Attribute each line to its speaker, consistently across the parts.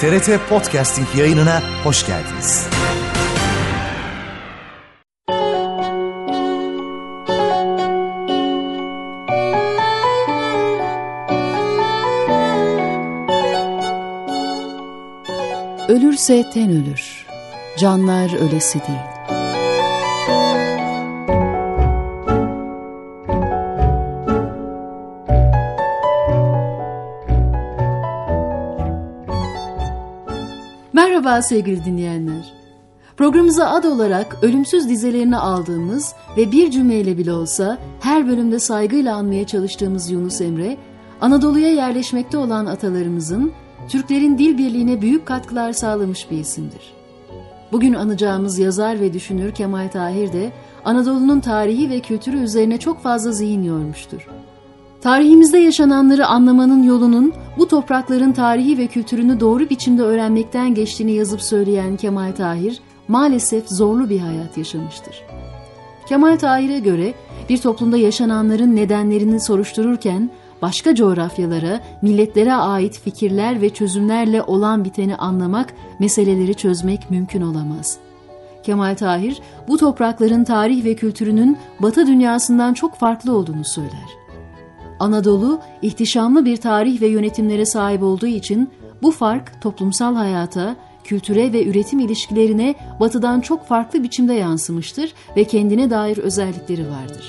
Speaker 1: TRT Podcasting yayınına hoş geldiniz.
Speaker 2: Ölürse ten ölür, canlar ölesi değil. Merhaba sevgili dinleyenler. Programımıza ad olarak ölümsüz dizelerini aldığımız ve bir cümleyle bile olsa her bölümde saygıyla anmaya çalıştığımız Yunus Emre, Anadolu'ya yerleşmekte olan atalarımızın Türklerin dil birliğine büyük katkılar sağlamış bir isimdir. Bugün anacağımız yazar ve düşünür Kemal Tahir de Anadolu'nun tarihi ve kültürü üzerine çok fazla zihin yormuştur. Tarihimizde yaşananları anlamanın yolunun bu toprakların tarihi ve kültürünü doğru biçimde öğrenmekten geçtiğini yazıp söyleyen Kemal Tahir maalesef zorlu bir hayat yaşamıştır. Kemal Tahir'e göre bir toplumda yaşananların nedenlerini soruştururken başka coğrafyalara, milletlere ait fikirler ve çözümlerle olan biteni anlamak, meseleleri çözmek mümkün olamaz. Kemal Tahir, bu toprakların tarih ve kültürünün Batı dünyasından çok farklı olduğunu söyler. Anadolu, ihtişamlı bir tarih ve yönetimlere sahip olduğu için bu fark toplumsal hayata, kültüre ve üretim ilişkilerine Batı'dan çok farklı biçimde yansımıştır ve kendine dair özellikleri vardır.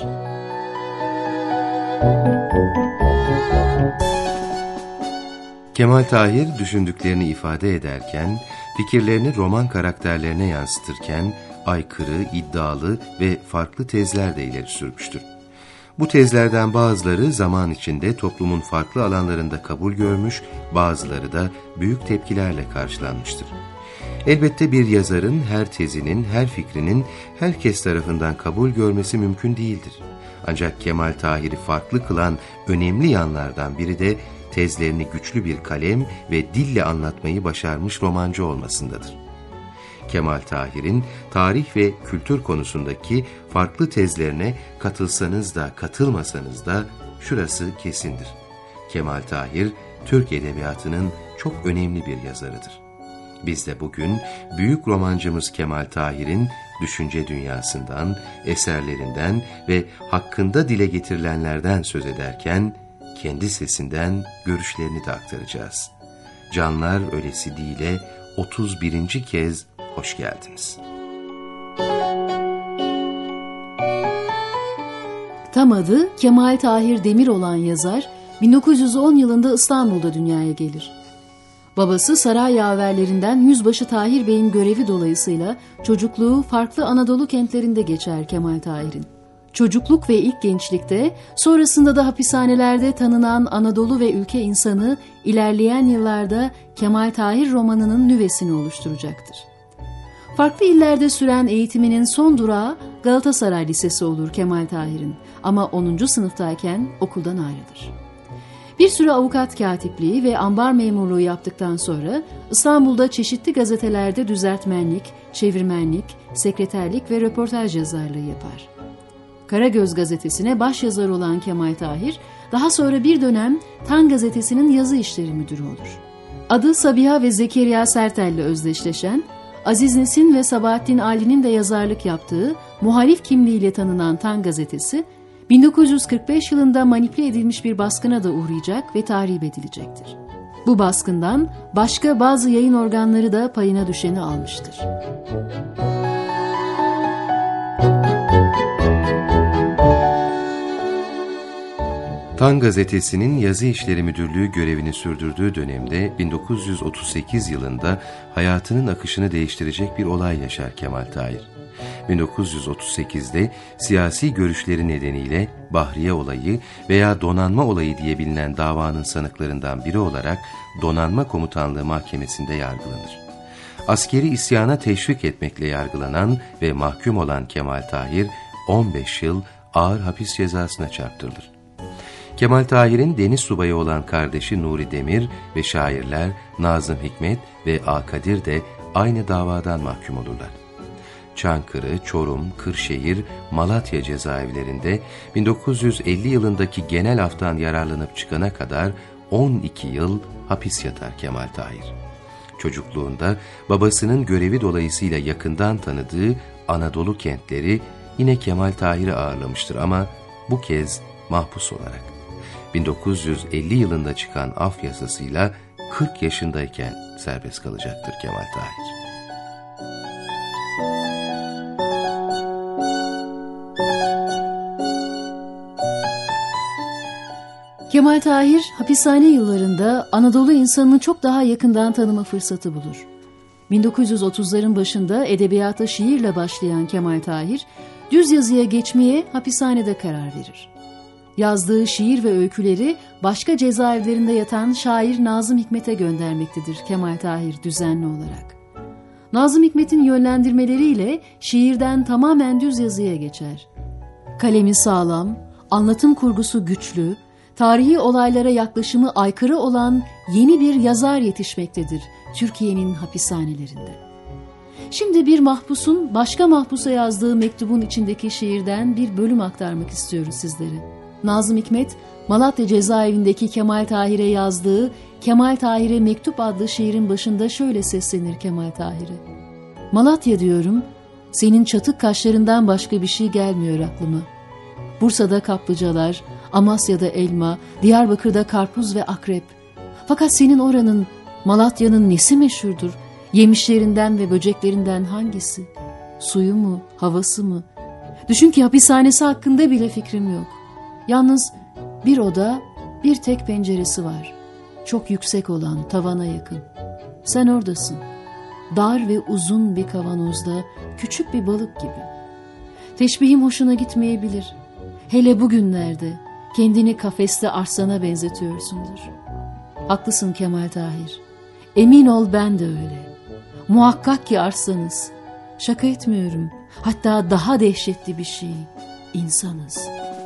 Speaker 3: Kemal Tahir düşündüklerini ifade ederken, fikirlerini roman karakterlerine yansıtırken aykırı, iddialı ve farklı tezler de ileri sürmüştür. Bu tezlerden bazıları zaman içinde toplumun farklı alanlarında kabul görmüş, bazıları da büyük tepkilerle karşılanmıştır. Elbette bir yazarın her tezinin, her fikrinin herkes tarafından kabul görmesi mümkün değildir. Ancak Kemal Tahir'i farklı kılan önemli yanlardan biri de tezlerini güçlü bir kalem ve dille anlatmayı başarmış romancı olmasındadır. Kemal Tahir'in tarih ve kültür konusundaki farklı tezlerine katılsanız da katılmasanız da şurası kesindir: Kemal Tahir, Türk edebiyatının çok önemli bir yazarıdır. Biz de bugün büyük romancımız Kemal Tahir'in düşünce dünyasından, eserlerinden ve hakkında dile getirilenlerden söz ederken kendi sesinden görüşlerini de aktaracağız. Canlar Ölesi Değil'e 31. kez hoş geldiniz.
Speaker 2: Tam adı Kemal Tahir Demir olan yazar, 1910 yılında İstanbul'da dünyaya gelir. Babası saray yaverlerinden Yüzbaşı Tahir Bey'in görevi dolayısıyla çocukluğu farklı Anadolu kentlerinde geçer Kemal Tahir'in. Çocukluk ve ilk gençlikte, sonrasında da hapishanelerde tanınan Anadolu ve ülke insanı ilerleyen yıllarda Kemal Tahir romanının nüvesini oluşturacaktır. Farklı illerde süren eğitiminin son durağı Galatasaray Lisesi olur Kemal Tahir'in, ama 10. sınıftayken okuldan ayrılır. Bir süre avukat katipliği ve ambar memurluğu yaptıktan sonra İstanbul'da çeşitli gazetelerde düzeltmenlik, çevirmenlik, sekreterlik ve röportaj yazarlığı yapar. Karagöz gazetesine başyazar olan Kemal Tahir, daha sonra bir dönem Tan gazetesinin yazı işleri müdürü olur. Adı Sabiha ve Zekeriya Sertel'le özdeşleşen, Aziz Nesin ve Sabahattin Ali'nin de yazarlık yaptığı muhalif kimliğiyle tanınan Tan gazetesi, 1945 yılında manipüle edilmiş bir baskına da uğrayacak ve tahrip edilecektir. Bu baskından başka bazı yayın organları da payına düşeni almıştır.
Speaker 3: Tan gazetesinin yazı işleri müdürlüğü görevini sürdürdüğü dönemde 1938 yılında hayatının akışını değiştirecek bir olay yaşar Kemal Tahir. 1938'de siyasi görüşleri nedeniyle Bahriye olayı veya donanma olayı diye bilinen davanın sanıklarından biri olarak Donanma Komutanlığı Mahkemesi'nde yargılanır. Askeri isyana teşvik etmekle yargılanan ve mahkum olan Kemal Tahir 15 yıl ağır hapis cezasına çarptırılır. Kemal Tahir'in deniz subayı olan kardeşi Nuri Demir ve şairler Nazım Hikmet ve Akadir de aynı davadan mahkum olurlar. Çankırı, Çorum, Kırşehir, Malatya cezaevlerinde 1950 yılındaki genel aftan yararlanıp çıkana kadar 12 yıl hapis yatar Kemal Tahir. Çocukluğunda babasının görevi dolayısıyla yakından tanıdığı Anadolu kentleri yine Kemal Tahir'i ağırlamıştır ama bu kez mahpus olarak. 1950 yılında çıkan af yasasıyla 40 yaşındayken serbest kalacaktır Kemal Tahir.
Speaker 2: Kemal Tahir, hapishane yıllarında Anadolu insanını çok daha yakından tanıma fırsatı bulur. 1930'ların başında edebiyata şiirle başlayan Kemal Tahir, düz yazıya geçmeye hapishanede karar verir. Yazdığı şiir ve öyküleri başka cezaevlerinde yatan şair Nazım Hikmet'e göndermektedir Kemal Tahir düzenli olarak. Nazım Hikmet'in yönlendirmeleriyle şiirden tamamen düz yazıya geçer. Kalemi sağlam, anlatım kurgusu güçlü, tarihi olaylara yaklaşımı aykırı olan yeni bir yazar yetişmektedir Türkiye'nin hapishanelerinde. Şimdi bir mahpusun başka mahpusa yazdığı mektubun içindeki şiirden bir bölüm aktarmak istiyoruz sizlere. Nazım Hikmet, Malatya cezaevindeki Kemal Tahir'e yazdığı Kemal Tahir'e Mektup adlı şiirin başında şöyle seslenir Kemal Tahir'e. Malatya diyorum, senin çatık kaşlarından başka bir şey gelmiyor aklıma. Bursa'da kaplıcalar, Amasya'da elma, Diyarbakır'da karpuz ve akrep. Fakat senin oranın, Malatya'nın nesi meşhurdur? Yemişlerinden ve böceklerinden hangisi? Suyu mu, havası mı? Düşün ki hapishanesi hakkında bile fikrim yok. Yalnız bir oda, bir tek penceresi var. Çok yüksek olan, tavana yakın. Sen oradasın. Dar ve uzun bir kavanozda, küçük bir balık gibi. Teşbihim hoşuna gitmeyebilir. Hele bugünlerde kendini kafeste arslana benzetiyorsundur. Haklısın Kemal Tahir. Emin ol ben de öyle. Muhakkak ki arslanız. Şaka etmiyorum. Hatta daha dehşetli bir şey. İnsanız.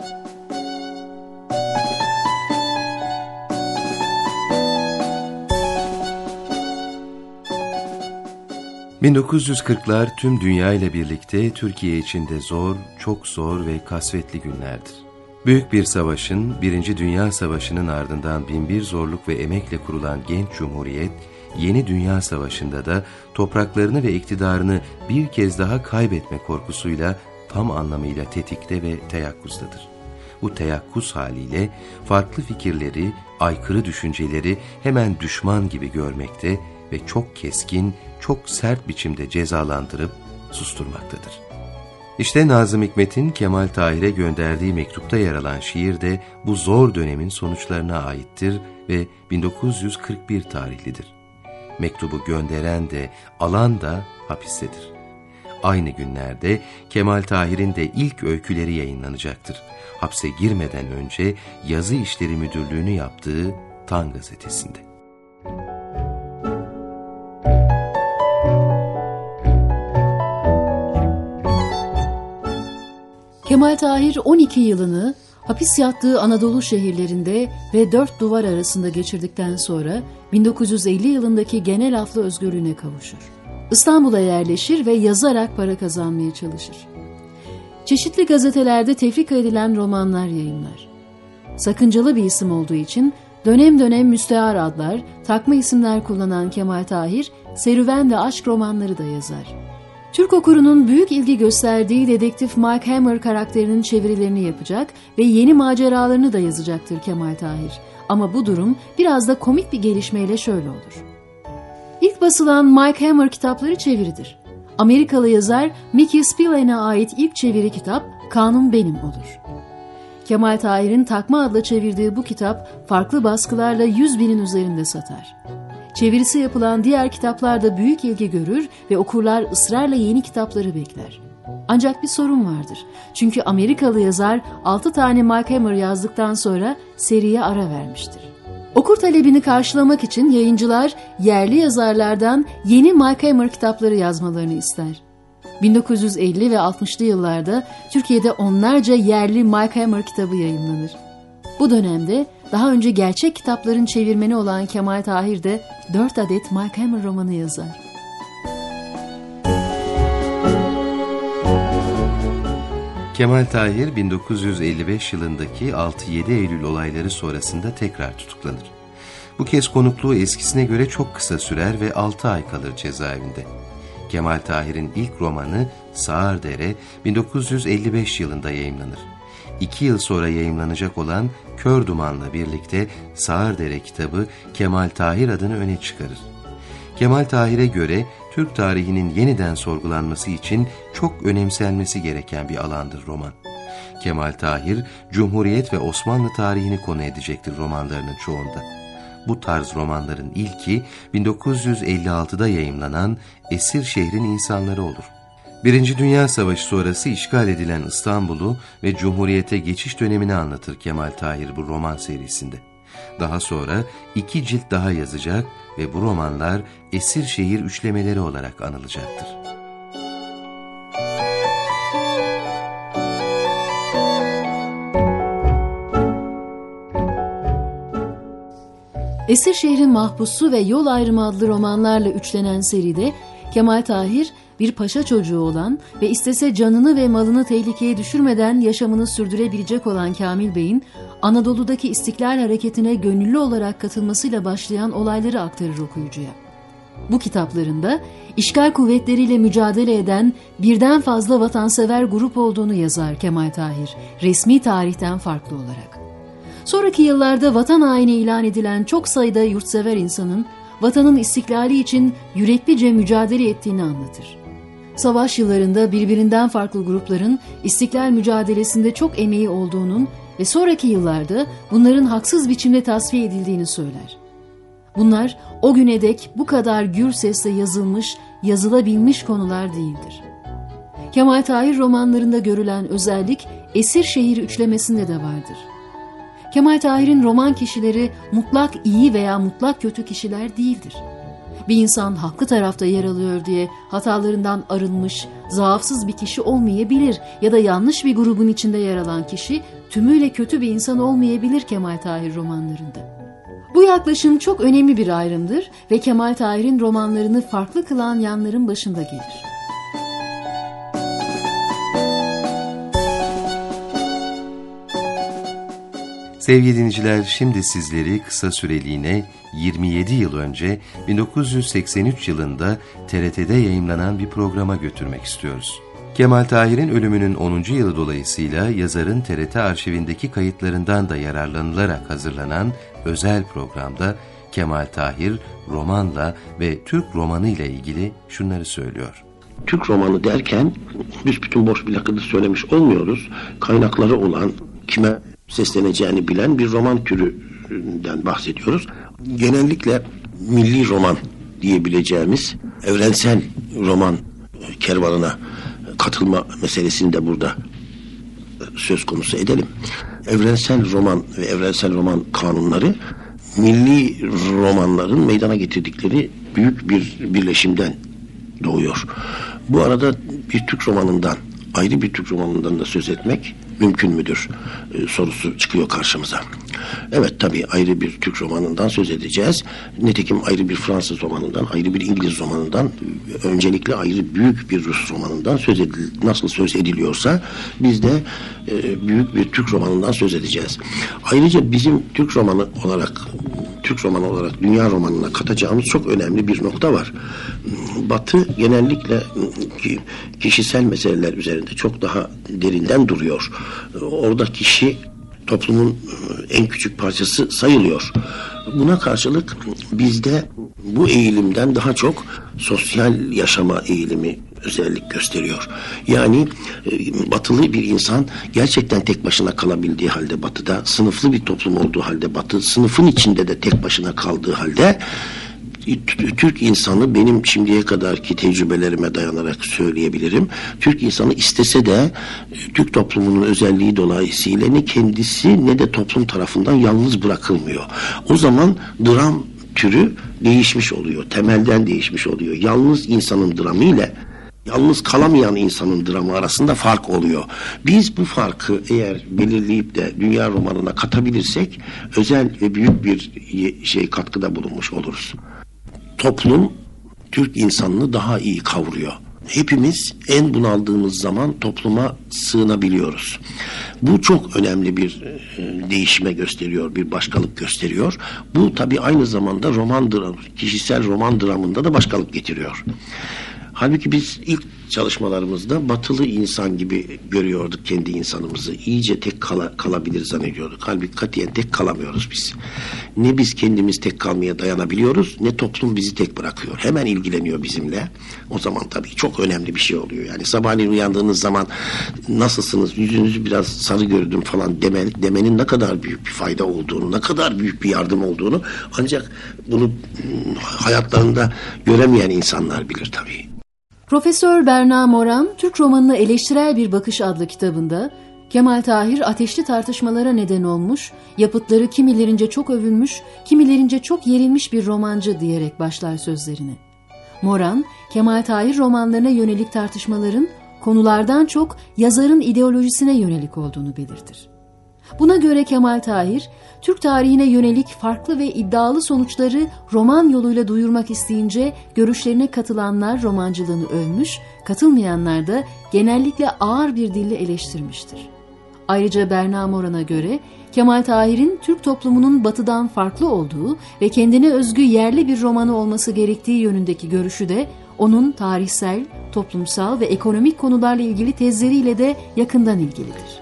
Speaker 3: ...1940'lar tüm dünya ile birlikte Türkiye için de zor, çok zor ve kasvetli günlerdir. Büyük bir savaşın, 1. Dünya Savaşı'nın ardından binbir zorluk ve emekle kurulan genç cumhuriyet, yeni Dünya Savaşı'nda da topraklarını ve iktidarını bir kez daha kaybetme korkusuyla tam anlamıyla tetikte ve teyakkuzdadır. Bu teyakkuz haliyle farklı fikirleri, aykırı düşünceleri hemen düşman gibi görmekte ve çok keskin, çok sert biçimde cezalandırıp susturmaktadır. İşte Nazım Hikmet'in Kemal Tahir'e gönderdiği mektupta yer alan şiir de bu zor dönemin sonuçlarına aittir ve 1941 tarihlidir. Mektubu gönderen de alan da hapistedir. Aynı günlerde Kemal Tahir'in de ilk öyküleri yayınlanacaktır. Hapse girmeden önce Yazı İşleri Müdürlüğü'nü yaptığı Tan gazetesinde.
Speaker 2: Kemal Tahir 12 yılını hapis yattığı Anadolu şehirlerinde ve 4 duvar arasında geçirdikten sonra 1950 yılındaki genel afla özgürlüğüne kavuşur. İstanbul'a yerleşir ve yazarak para kazanmaya çalışır. Çeşitli gazetelerde tefrika edilen romanlar yayımlar. Sakıncalı bir isim olduğu için dönem dönem müstehar adlar, takma isimler kullanan Kemal Tahir, serüven ve aşk romanları da yazar. Türk okurunun büyük ilgi gösterdiği dedektif Mike Hammer karakterinin çevirilerini yapacak ve yeni maceralarını da yazacaktır Kemal Tahir. Ama bu durum biraz da komik bir gelişmeyle şöyle olur. İlk basılan Mike Hammer kitapları çeviridir. Amerikalı yazar Mickey Spillane'e ait ilk çeviri kitap Kanun Benim olur. Kemal Tahir'in Takma adla çevirdiği bu kitap farklı baskılarla 100.000'in üzerinde satar. Çevirisi yapılan diğer kitaplar da büyük ilgi görür ve okurlar ısrarla yeni kitapları bekler. Ancak bir sorun vardır. Çünkü Amerikalı yazar 6 tane Mike Hammer yazdıktan sonra seriye ara vermiştir. Okur talebini karşılamak için yayıncılar yerli yazarlardan yeni Mike Hammer kitapları yazmalarını ister. 1950 ve 60'lı yıllarda Türkiye'de onlarca yerli Mike Hammer kitabı yayınlanır. Bu dönemde daha önce gerçek kitapların çevirmeni olan Kemal Tahir de 4 adet Mike Hammer romanı yazar.
Speaker 3: Kemal Tahir 1955 yılındaki 6-7 Eylül olayları sonrasında tekrar tutuklanır. Bu kez konukluğu eskisine göre çok kısa sürer ve 6 ay kalır cezaevinde. Kemal Tahir'in ilk romanı Sağırdere 1955 yılında yayımlanır. 2 yıl sonra yayımlanacak olan Kör Duman'la birlikte Sağırdere kitabı Kemal Tahir adını öne çıkarır. Kemal Tahir'e göre Türk tarihinin yeniden sorgulanması için çok önemsenmesi gereken bir alandır roman. Kemal Tahir, Cumhuriyet ve Osmanlı tarihini konu edecektir romanlarının çoğunda. Bu tarz romanların ilki 1956'da yayımlanan Esir Şehrin İnsanları olur. Birinci Dünya Savaşı sonrası işgal edilen İstanbul'u ve Cumhuriyet'e geçiş dönemini anlatır Kemal Tahir bu roman serisinde. Daha sonra 2 cilt daha yazacak ve bu romanlar Esir Şehir üçlemeleri olarak anılacaktır.
Speaker 2: Esir Şehrin Mahpusu ve Yol Ayrımı adlı romanlarla üçlenen seride Kemal Tahir bir paşa çocuğu olan ve istese canını ve malını tehlikeye düşürmeden yaşamını sürdürebilecek olan Kamil Bey'in Anadolu'daki İstiklal Hareketi'ne gönüllü olarak katılmasıyla başlayan olayları aktarır okuyucuya. Bu kitaplarında işgal kuvvetleriyle mücadele eden birden fazla vatansever grup olduğunu yazar Kemal Tahir, resmi tarihten farklı olarak. Sonraki yıllarda vatan haini ilan edilen çok sayıda yurtsever insanın vatanın istiklali için yüreklice mücadele ettiğini anlatır. Savaş yıllarında birbirinden farklı grupların istiklal mücadelesinde çok emeği olduğunun ve sonraki yıllarda bunların haksız biçimde tasfiye edildiğini söyler. Bunlar o güne dek bu kadar gür sesle yazılmış, yazılabilmiş konular değildir. Kemal Tahir romanlarında görülen özellik Esir Şehir üçlemesinde de vardır. Kemal Tahir'in roman kişileri mutlak iyi veya mutlak kötü kişiler değildir. Bir insan haklı tarafta yer alıyor diye hatalarından arınmış, zaafsız bir kişi olmayabilir ya da yanlış bir grubun içinde yer alan kişi tümüyle kötü bir insan olmayabilir Kemal Tahir romanlarında. Bu yaklaşım çok önemli bir ayrımdır ve Kemal Tahir'in romanlarını farklı kılan yanların başında gelir.
Speaker 3: Sevgili dinleyiciler, şimdi sizleri kısa süreliğine 27 yıl önce 1983 yılında TRT'de yayımlanan bir programa götürmek istiyoruz. Kemal Tahir'in ölümünün 10. yılı dolayısıyla yazarın TRT arşivindeki kayıtlarından da yararlanılarak hazırlanan özel programda Kemal Tahir romanla ve Türk romanı ile ilgili şunları söylüyor.
Speaker 4: Türk romanı derken büsbütün boş bir lakırdı söylemiş olmuyoruz. Kaynakları olan, kime sesleneceğini bilen bir roman türünden bahsediyoruz. Genellikle milli roman diyebileceğimiz evrensel roman kervanına katılma meselesini de burada söz konusu edelim. Evrensel roman ve evrensel roman kanunları milli romanların meydana getirdikleri büyük bir birleşimden doğuyor. Bu arada bir Türk romanından, ayrı bir Türk romanından da söz etmek mümkün müdür sorusu çıkıyor karşımıza. Evet, tabii ayrı bir Türk romanından söz edeceğiz. Nitekim ayrı bir Fransız romanından, ayrı bir İngiliz romanından, öncelikle ayrı büyük bir Rus romanından nasıl söz ediliyorsa biz de büyük bir Türk romanından söz edeceğiz. Ayrıca bizim Türk romanı olarak dünya romanına katacağımız çok önemli bir nokta var. Batı genellikle kişisel meseleler üzerinde çok daha derinden duruyor. Orada kişi toplumun en küçük parçası sayılıyor. Buna karşılık bizde bu eğilimden daha çok sosyal yaşama eğilimi özellik gösteriyor. Yani batılı bir insan gerçekten tek başına kalabildiği halde batıda, sınıflı bir toplum olduğu halde batı, sınıfın içinde de tek başına kaldığı halde Türk insanı, benim şimdiye kadarki tecrübelerime dayanarak söyleyebilirim, Türk insanı istese de Türk toplumunun özelliği dolayısıyla ne kendisi ne de toplum tarafından yalnız bırakılmıyor. O zaman dram türü değişmiş oluyor, temelden değişmiş oluyor. Yalnız insanın dramı ile yalnız kalamayan insanın dramı arasında fark oluyor. Biz bu farkı eğer belirleyip de dünya romanına katabilirsek özel ve büyük bir katkıda bulunmuş oluruz. Toplum Türk insanını daha iyi kavruyor. Hepimiz en bunaldığımız zaman topluma sığınabiliyoruz. Bu çok önemli bir değişime gösteriyor, bir başkalık gösteriyor. Bu tabii aynı zamanda roman dram, kişisel roman dramında da başkalık getiriyor. Halbuki biz ilk çalışmalarımızda batılı insan gibi görüyorduk kendi insanımızı. İyice tek kalabilir zannediyorduk. Halbuki katiyen tek kalamıyoruz biz. Ne biz kendimiz tek kalmaya dayanabiliyoruz, ne toplum bizi tek bırakıyor. Hemen ilgileniyor bizimle. O zaman tabii çok önemli bir şey oluyor. Yani sabahleyin uyandığınız zaman nasılsınız, yüzünüzü biraz sarı gördüm falan demenin ne kadar büyük bir fayda olduğunu, ne kadar büyük bir yardım olduğunu ancak bunu hayatlarında göremeyen insanlar bilir tabii.
Speaker 2: Profesör Berna Moran, Türk romanına eleştirel bir bakış adlı kitabında Kemal Tahir ateşli tartışmalara neden olmuş, yapıtları kimilerince çok övülmüş, kimilerince çok yerilmiş bir romancı diyerek başlar sözlerini. Moran, Kemal Tahir romanlarına yönelik tartışmaların konulardan çok yazarın ideolojisine yönelik olduğunu belirtir. Buna göre Kemal Tahir, Türk tarihine yönelik farklı ve iddialı sonuçları roman yoluyla duyurmak isteyince görüşlerine katılanlar romancılığını övmüş, katılmayanlar da genellikle ağır bir dille eleştirmiştir. Ayrıca Berna Moran'a göre Kemal Tahir'in Türk toplumunun batıdan farklı olduğu ve kendine özgü yerli bir romanı olması gerektiği yönündeki görüşü de onun tarihsel, toplumsal ve ekonomik konularla ilgili tezleriyle de yakından ilgilidir.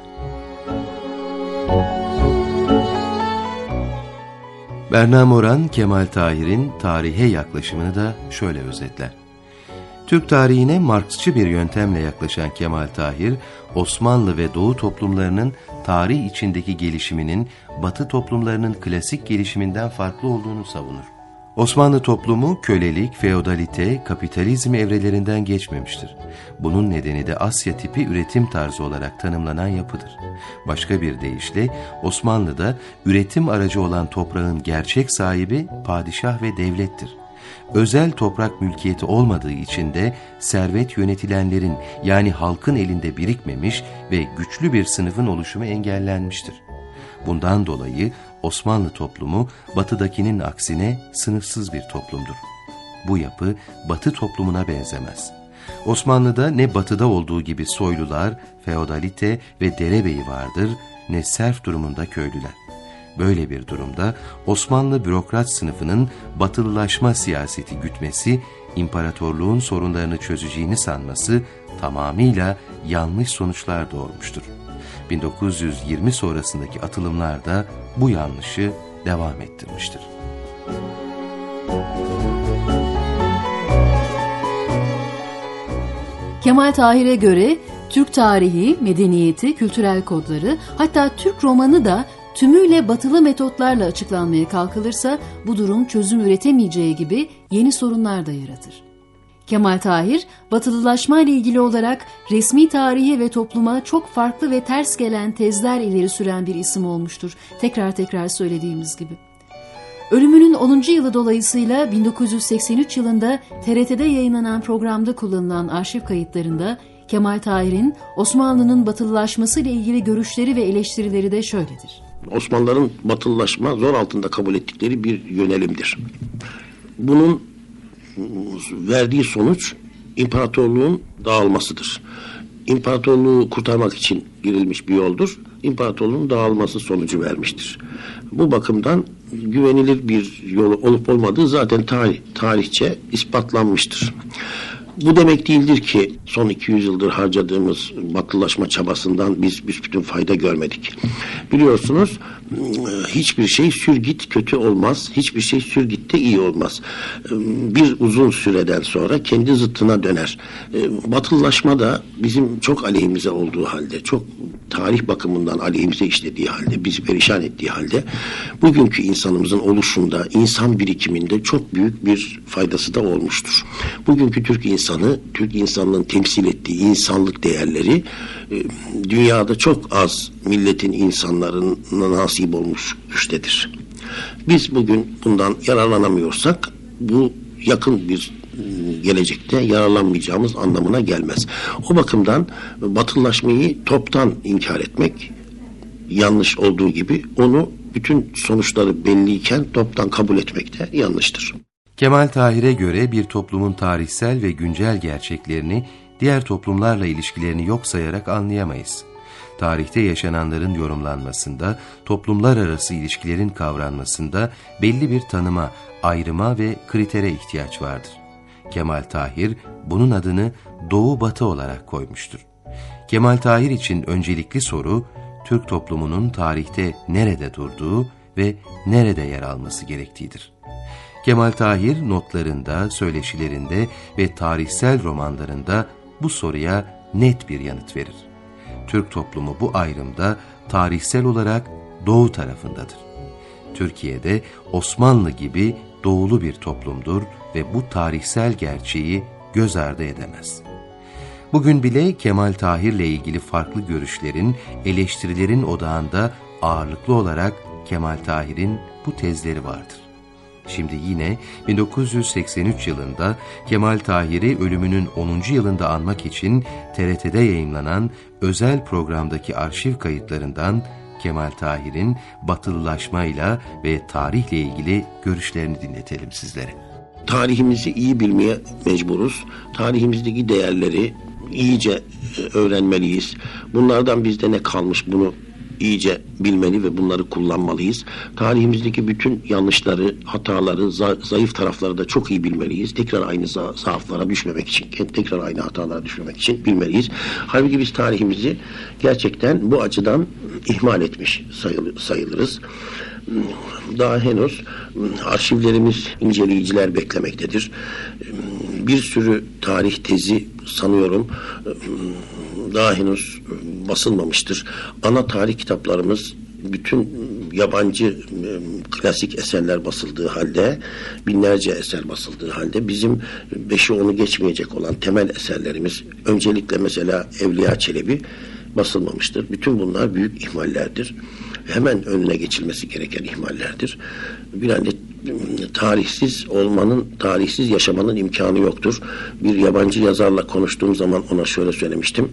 Speaker 3: Berna Moran, Kemal Tahir'in tarihe yaklaşımını da şöyle özetler. Türk tarihine Marksçı bir yöntemle yaklaşan Kemal Tahir, Osmanlı ve Doğu toplumlarının tarih içindeki gelişiminin Batı toplumlarının klasik gelişiminden farklı olduğunu savunur. Osmanlı toplumu kölelik, feodalite, kapitalizm evrelerinden geçmemiştir. Bunun nedeni de Asya tipi üretim tarzı olarak tanımlanan yapıdır. Başka bir deyişle Osmanlı'da üretim aracı olan toprağın gerçek sahibi padişah ve devlettir. Özel toprak mülkiyeti olmadığı için de servet yönetilenlerin yani halkın elinde birikmemiş ve güçlü bir sınıfın oluşumu engellenmiştir. Bundan dolayı Osmanlı toplumu Batı'dakinin aksine sınıfsız bir toplumdur. Bu yapı Batı toplumuna benzemez. Osmanlı'da ne Batı'da olduğu gibi soylular, feodalite ve derebeyi vardır, ne serf durumunda köylüler. Böyle bir durumda Osmanlı bürokrat sınıfının batılılaşma siyaseti gütmesi, imparatorluğun sorunlarını çözeceğini sanması tamamıyla yanlış sonuçlar doğurmuştur. 1920 sonrasındaki atılımlar da bu yanlışı devam ettirmiştir.
Speaker 2: Kemal Tahir'e göre Türk tarihi, medeniyeti, kültürel kodları, hatta Türk romanı da tümüyle batılı metotlarla açıklanmaya kalkılırsa bu durum çözüm üretemeyeceği gibi yeni sorunlar da yaratır. Kemal Tahir, batılılaşma ile ilgili olarak resmi tarihe ve topluma çok farklı ve ters gelen tezler ileri süren bir isim olmuştur. Tekrar söylediğimiz gibi. Ölümünün 10. yılı dolayısıyla 1983 yılında TRT'de yayınlanan programda kullanılan arşiv kayıtlarında Kemal Tahir'in Osmanlı'nın batılılaşması ile ilgili görüşleri ve eleştirileri de şöyledir.
Speaker 4: Osmanlıların batılılaşma zor altında kabul ettikleri bir yönelimdir. Bunun verdiği sonuç imparatorluğun dağılmasıdır. İmparatorluğu kurtarmak için girilmiş bir yoldur. İmparatorluğun dağılması sonucu vermiştir. Bu bakımdan güvenilir bir yolu olup olmadığı zaten tarihçe ispatlanmıştır. Bu demek değildir ki son 200 yıldır harcadığımız batılılaşma çabasından biz büsbütün fayda görmedik. Biliyorsunuz hiçbir şey sürgit kötü olmaz, hiçbir şey sürgitte iyi olmaz. Bir uzun süreden sonra kendi zıttına döner. Batılılaşma da bizim çok aleyhimize olduğu halde, çok tarih bakımından aleyhimize işlediği halde, bizi perişan ettiği halde bugünkü insanımızın oluşunda, insan birikiminde çok büyük bir faydası da olmuştur. Bugünkü Türk insanlığın temsil ettiği insanlık değerleri dünyada çok az milletin insanlarına nasip olmuş güçtedir. Biz bugün bundan yararlanamıyorsak bu yakın bir gelecekte yararlanmayacağımız anlamına gelmez. O bakımdan batılılaşmayı toptan inkar etmek yanlış olduğu gibi onu bütün sonuçları belliyken toptan kabul etmek de yanlıştır.
Speaker 3: Kemal Tahir'e göre bir toplumun tarihsel ve güncel gerçeklerini diğer toplumlarla ilişkilerini yok sayarak anlayamayız. tarihte yaşananların yorumlanmasında, toplumlar arası ilişkilerin kavranmasında belli bir tanıma, ayrıma ve kritere ihtiyaç vardır. Kemal Tahir bunun adını Doğu-Batı olarak koymuştur. Kemal Tahir için öncelikli soru, Türk toplumunun tarihte nerede durduğu ve nerede yer alması gerektiğidir. Kemal Tahir notlarında, söyleşilerinde ve tarihsel romanlarında bu soruya net bir yanıt verir. Türk toplumu bu ayrımda tarihsel olarak doğu tarafındadır. Türkiye'de Osmanlı gibi doğulu bir toplumdur ve bu tarihsel gerçeği göz ardı edemez. Bugün bile Kemal Tahir'le ilgili farklı görüşlerin, eleştirilerin odağında ağırlıklı olarak Kemal Tahir'in bu tezleri vardır. Şimdi yine 1983 yılında Kemal Tahir'i ölümünün 10. yılında anmak için TRT'de yayımlanan özel programdaki arşiv kayıtlarından Kemal Tahir'in batılılaşmayla ve tarihle ilgili görüşlerini dinletelim sizlere.
Speaker 4: Tarihimizi iyi bilmeye mecburuz. Tarihimizdeki değerleri iyice öğrenmeliyiz. Bunlardan bizde ne kalmış bunu iyice bilmeli ve bunları kullanmalıyız. Tarihimizdeki bütün yanlışları, hataları, zayıf tarafları da çok iyi bilmeliyiz. Tekrar aynı zaaflara düşmemek için, tekrar aynı hatalara düşmemek için bilmeliyiz. Halbuki biz tarihimizi gerçekten bu açıdan ihmal etmiş sayılırız. Daha henüz arşivlerimiz inceleyiciler beklemektedir. Bir sürü tarih tezi sanıyorum daha henüz basılmamıştır. Ana tarih kitaplarımız bütün yabancı klasik eserler basıldığı halde, binlerce eser basıldığı halde bizim 5'i 10'u geçmeyecek olan temel eserlerimiz, öncelikle mesela Evliya Çelebi basılmamıştır. Bütün bunlar büyük ihmallerdir. Hemen önüne geçilmesi gereken ihmallerdir. Bir an tarihsiz olmanın, tarihsiz yaşamanın imkanı yoktur. Bir yabancı yazarla konuştuğum zaman ona şöyle söylemiştim.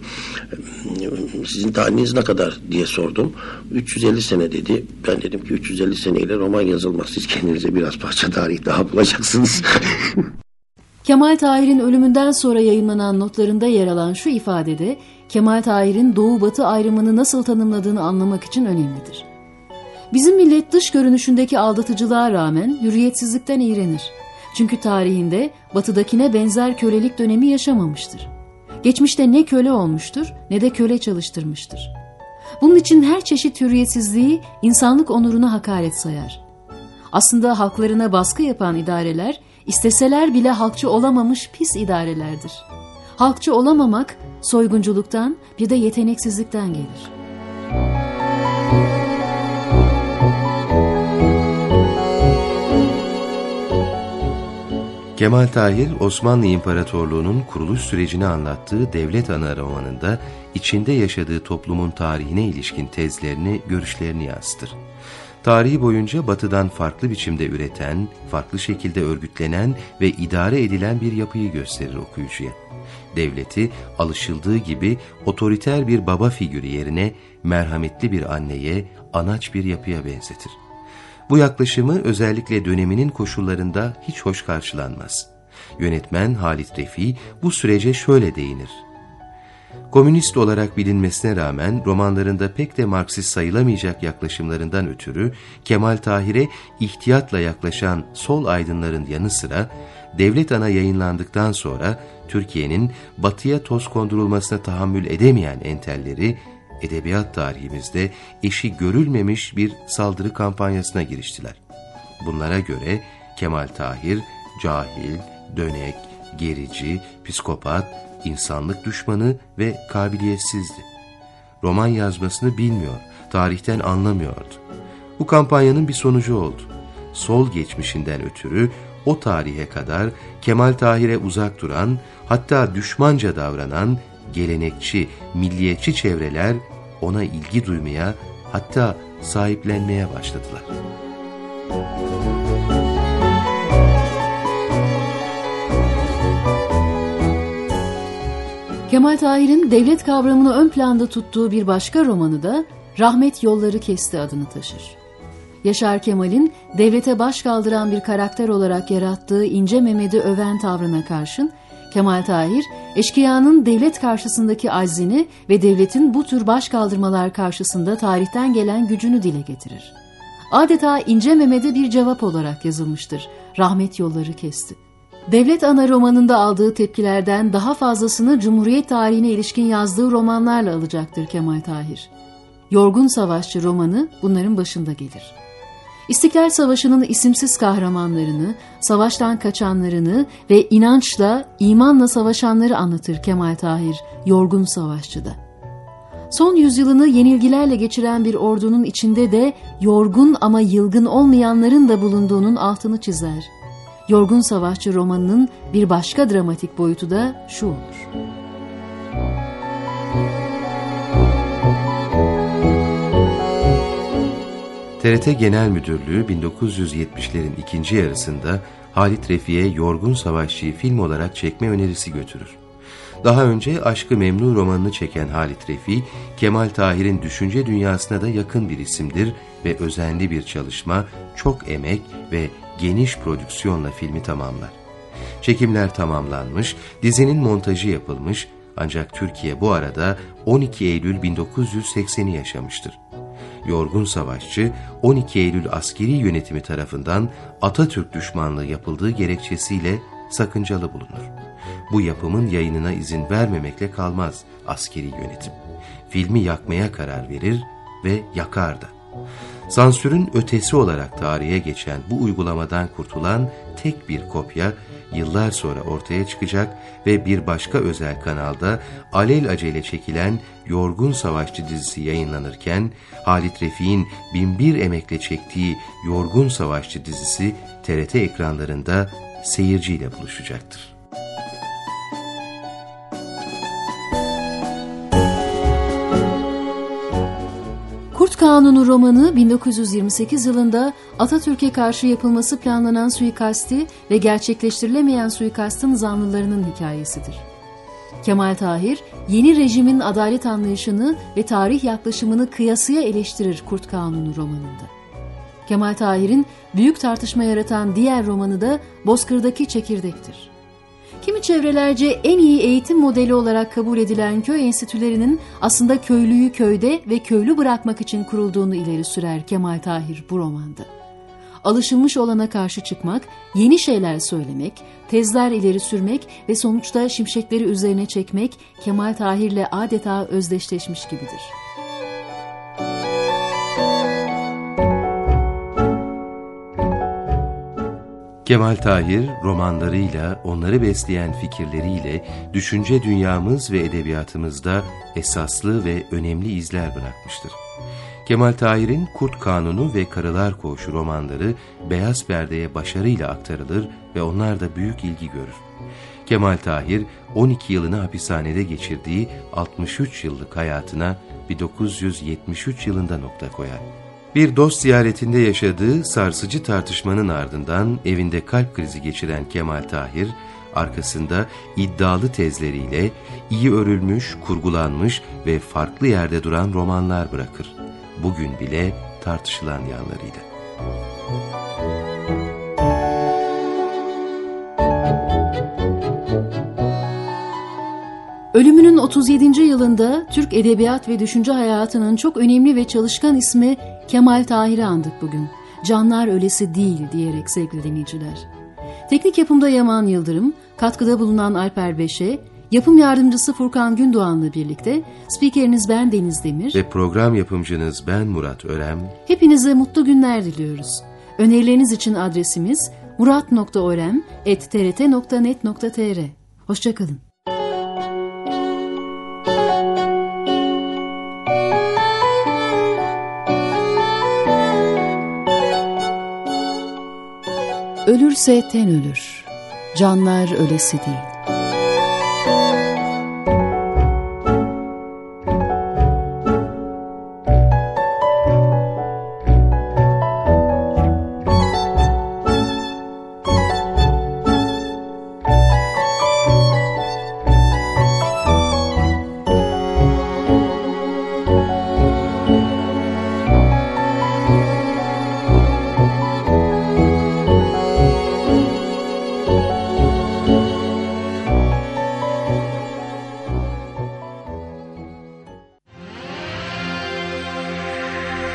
Speaker 4: Sizin tarihiniz ne kadar diye sordum. 350 sene dedi. Ben dedim ki 350 seneyle roman yazılmaz. Siz kendinize biraz parça tarih daha bulacaksınız.
Speaker 2: Kemal Tahir'in ölümünden sonra yayınlanan notlarında yer alan şu ifadede Kemal Tahir'in Doğu-Batı ayrımını nasıl tanımladığını anlamak için önemlidir. Bizim millet dış görünüşündeki aldatıcılığa rağmen hürriyetsizlikten iğrenir. Çünkü tarihinde batıdakine benzer kölelik dönemi yaşamamıştır. Geçmişte ne köle olmuştur ne de köle çalıştırmıştır. Bunun için her çeşit hürriyetsizliği insanlık onuruna hakaret sayar. Aslında halklarına baskı yapan idareler, isteseler bile halkçı olamamış pis idarelerdir. Halkçı olamamak soygunculuktan bir de yeteneksizlikten gelir.
Speaker 3: Kemal Tahir, Osmanlı İmparatorluğu'nun kuruluş sürecini anlattığı Devlet Ana romanında içinde yaşadığı toplumun tarihine ilişkin tezlerini, görüşlerini yansıtır. Tarihi boyunca batıdan farklı biçimde üreten, farklı şekilde örgütlenen ve idare edilen bir yapıyı gösterir okuyucuya. Devleti alışıldığı gibi otoriter bir baba figürü yerine merhametli bir anneye, anaç bir yapıya benzetir. Bu yaklaşımı özellikle döneminin koşullarında hiç hoş karşılanmaz. Yönetmen Halit Refi bu sürece şöyle değinir. Komünist olarak bilinmesine rağmen romanlarında pek de Marksist sayılamayacak yaklaşımlarından ötürü Kemal Tahir'e ihtiyatla yaklaşan sol aydınların yanı sıra Devlet Ana yayınlandıktan sonra Türkiye'nin batıya toz kondurulmasına tahammül edemeyen entelleri edebiyat tarihimizde eşi görülmemiş bir saldırı kampanyasına giriştiler. Bunlara göre Kemal Tahir cahil, dönek, gerici, psikopat, insanlık düşmanı ve kabiliyetsizdi. Roman yazmasını bilmiyor, tarihten anlamıyordu. Bu kampanyanın bir sonucu oldu. Sol geçmişinden ötürü o tarihe kadar Kemal Tahir'e uzak duran, hatta düşmanca davranan gelenekçi, milliyetçi çevreler ona ilgi duymaya, hatta sahiplenmeye başladılar.
Speaker 2: Kemal Tahir'in devlet kavramını ön planda tuttuğu bir başka romanı da Rahmet Yolları Kesti adını taşır. Yaşar Kemal'in devlete baş kaldıran bir karakter olarak yarattığı İnce Mehmet'i öven tavrına karşın, Kemal Tahir, eşkıyanın devlet karşısındaki aczini ve devletin bu tür başkaldırmalar karşısında tarihten gelen gücünü dile getirir. Adeta İnce Mehmet'e bir cevap olarak yazılmıştır. Rahmet yolları kesti. Devlet Ana romanında aldığı tepkilerden daha fazlasını Cumhuriyet tarihine ilişkin yazdığı romanlarla alacaktır Kemal Tahir. Yorgun Savaşçı romanı bunların başında gelir. İstiklal Savaşı'nın isimsiz kahramanlarını, savaştan kaçanlarını ve inançla, imanla savaşanları anlatır Kemal Tahir, Yorgun Savaşçı'da. Son yüzyılını yenilgilerle geçiren bir ordunun içinde de yorgun ama yılgın olmayanların da bulunduğunun altını çizer. Yorgun Savaşçı romanının bir başka dramatik boyutu da şu olur.
Speaker 3: TRT Genel Müdürlüğü 1970'lerin ikinci yarısında Halit Refik'e Yorgun Savaşçı'yı film olarak çekme önerisi götürür. Daha önce Aşk-ı Memnu romanını çeken Halit Refik, Kemal Tahir'in düşünce dünyasına da yakın bir isimdir ve özenli bir çalışma, çok emek ve geniş prodüksiyonla filmi tamamlar. Çekimler tamamlanmış, dizinin montajı yapılmış ancak Türkiye bu arada 12 Eylül 1980'i yaşamıştır. Yorgun Savaşçı, 12 Eylül askeri yönetimi tarafından Atatürk düşmanlığı yapıldığı gerekçesiyle sakıncalı bulunur. Bu yapımın yayınına izin vermemekle kalmaz askeri yönetim. Filmi yakmaya karar verir ve yakar da. Sansürün ötesi olarak tarihe geçen bu uygulamadan kurtulan tek bir kopya yıllar sonra ortaya çıkacak ve bir başka özel kanalda alelacele çekilen Yorgun Savaşçı dizisi yayınlanırken Halit Refik'in binbir emekle çektiği Yorgun Savaşçı dizisi TRT ekranlarında seyirciyle buluşacaktır.
Speaker 2: Kurt Kanunu romanı 1928 yılında Atatürk'e karşı yapılması planlanan suikasti ve gerçekleştirilemeyen suikastın zanlılarının hikayesidir. Kemal Tahir, yeni rejimin adalet anlayışını ve tarih yaklaşımını kıyasıya eleştirir Kurt Kanunu romanında. Kemal Tahir'in büyük tartışma yaratan diğer romanı da Bozkır'daki Çekirdek'tir. Kimi çevrelerce en iyi eğitim modeli olarak kabul edilen köy enstitülerinin aslında köylüyü köyde ve köylü bırakmak için kurulduğunu ileri sürer Kemal Tahir bu romanda. Alışılmış olana karşı çıkmak, yeni şeyler söylemek, tezler ileri sürmek ve sonuçta şimşekleri üzerine çekmek Kemal Tahir'le adeta özdeşleşmiş gibidir.
Speaker 3: Kemal Tahir, romanlarıyla, onları besleyen fikirleriyle düşünce dünyamız ve edebiyatımızda esaslı ve önemli izler bırakmıştır. Kemal Tahir'in Kurt Kanunu ve Karılar Koğuşu romanları beyaz perdeye başarıyla aktarılır ve onlar da büyük ilgi görür. Kemal Tahir, 12 yılını hapishanede geçirdiği 63 yıllık hayatına 1973 yılında nokta koyar. Bir dost ziyaretinde yaşadığı sarsıcı tartışmanın ardından evinde kalp krizi geçiren Kemal Tahir, arkasında iddialı tezleriyle iyi örülmüş, kurgulanmış ve farklı yerde duran romanlar bırakır. Bugün bile tartışılan yanlarıyla.
Speaker 2: Ölümünün 37. yılında Türk edebiyat ve düşünce hayatının çok önemli ve çalışkan ismi Kemal Tahir'i andık bugün. Canlar ölesi değil diyerek sevgili dinleyiciler. Teknik yapımda Yaman Yıldırım, katkıda bulunan Alper Beşe, yapım yardımcısı Furkan Gündoğan'la birlikte spikeriniz ben Deniz Demir
Speaker 3: ve program yapımcınız ben Murat Örem.
Speaker 2: Hepinize mutlu günler diliyoruz. Önerileriniz için adresimiz murat.orem@trt.net.tr. Hoşça kalın. Ölürse ten ölür, canlar ölesi değil.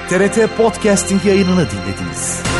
Speaker 1: TRT Podcasting yayınını dinlediniz.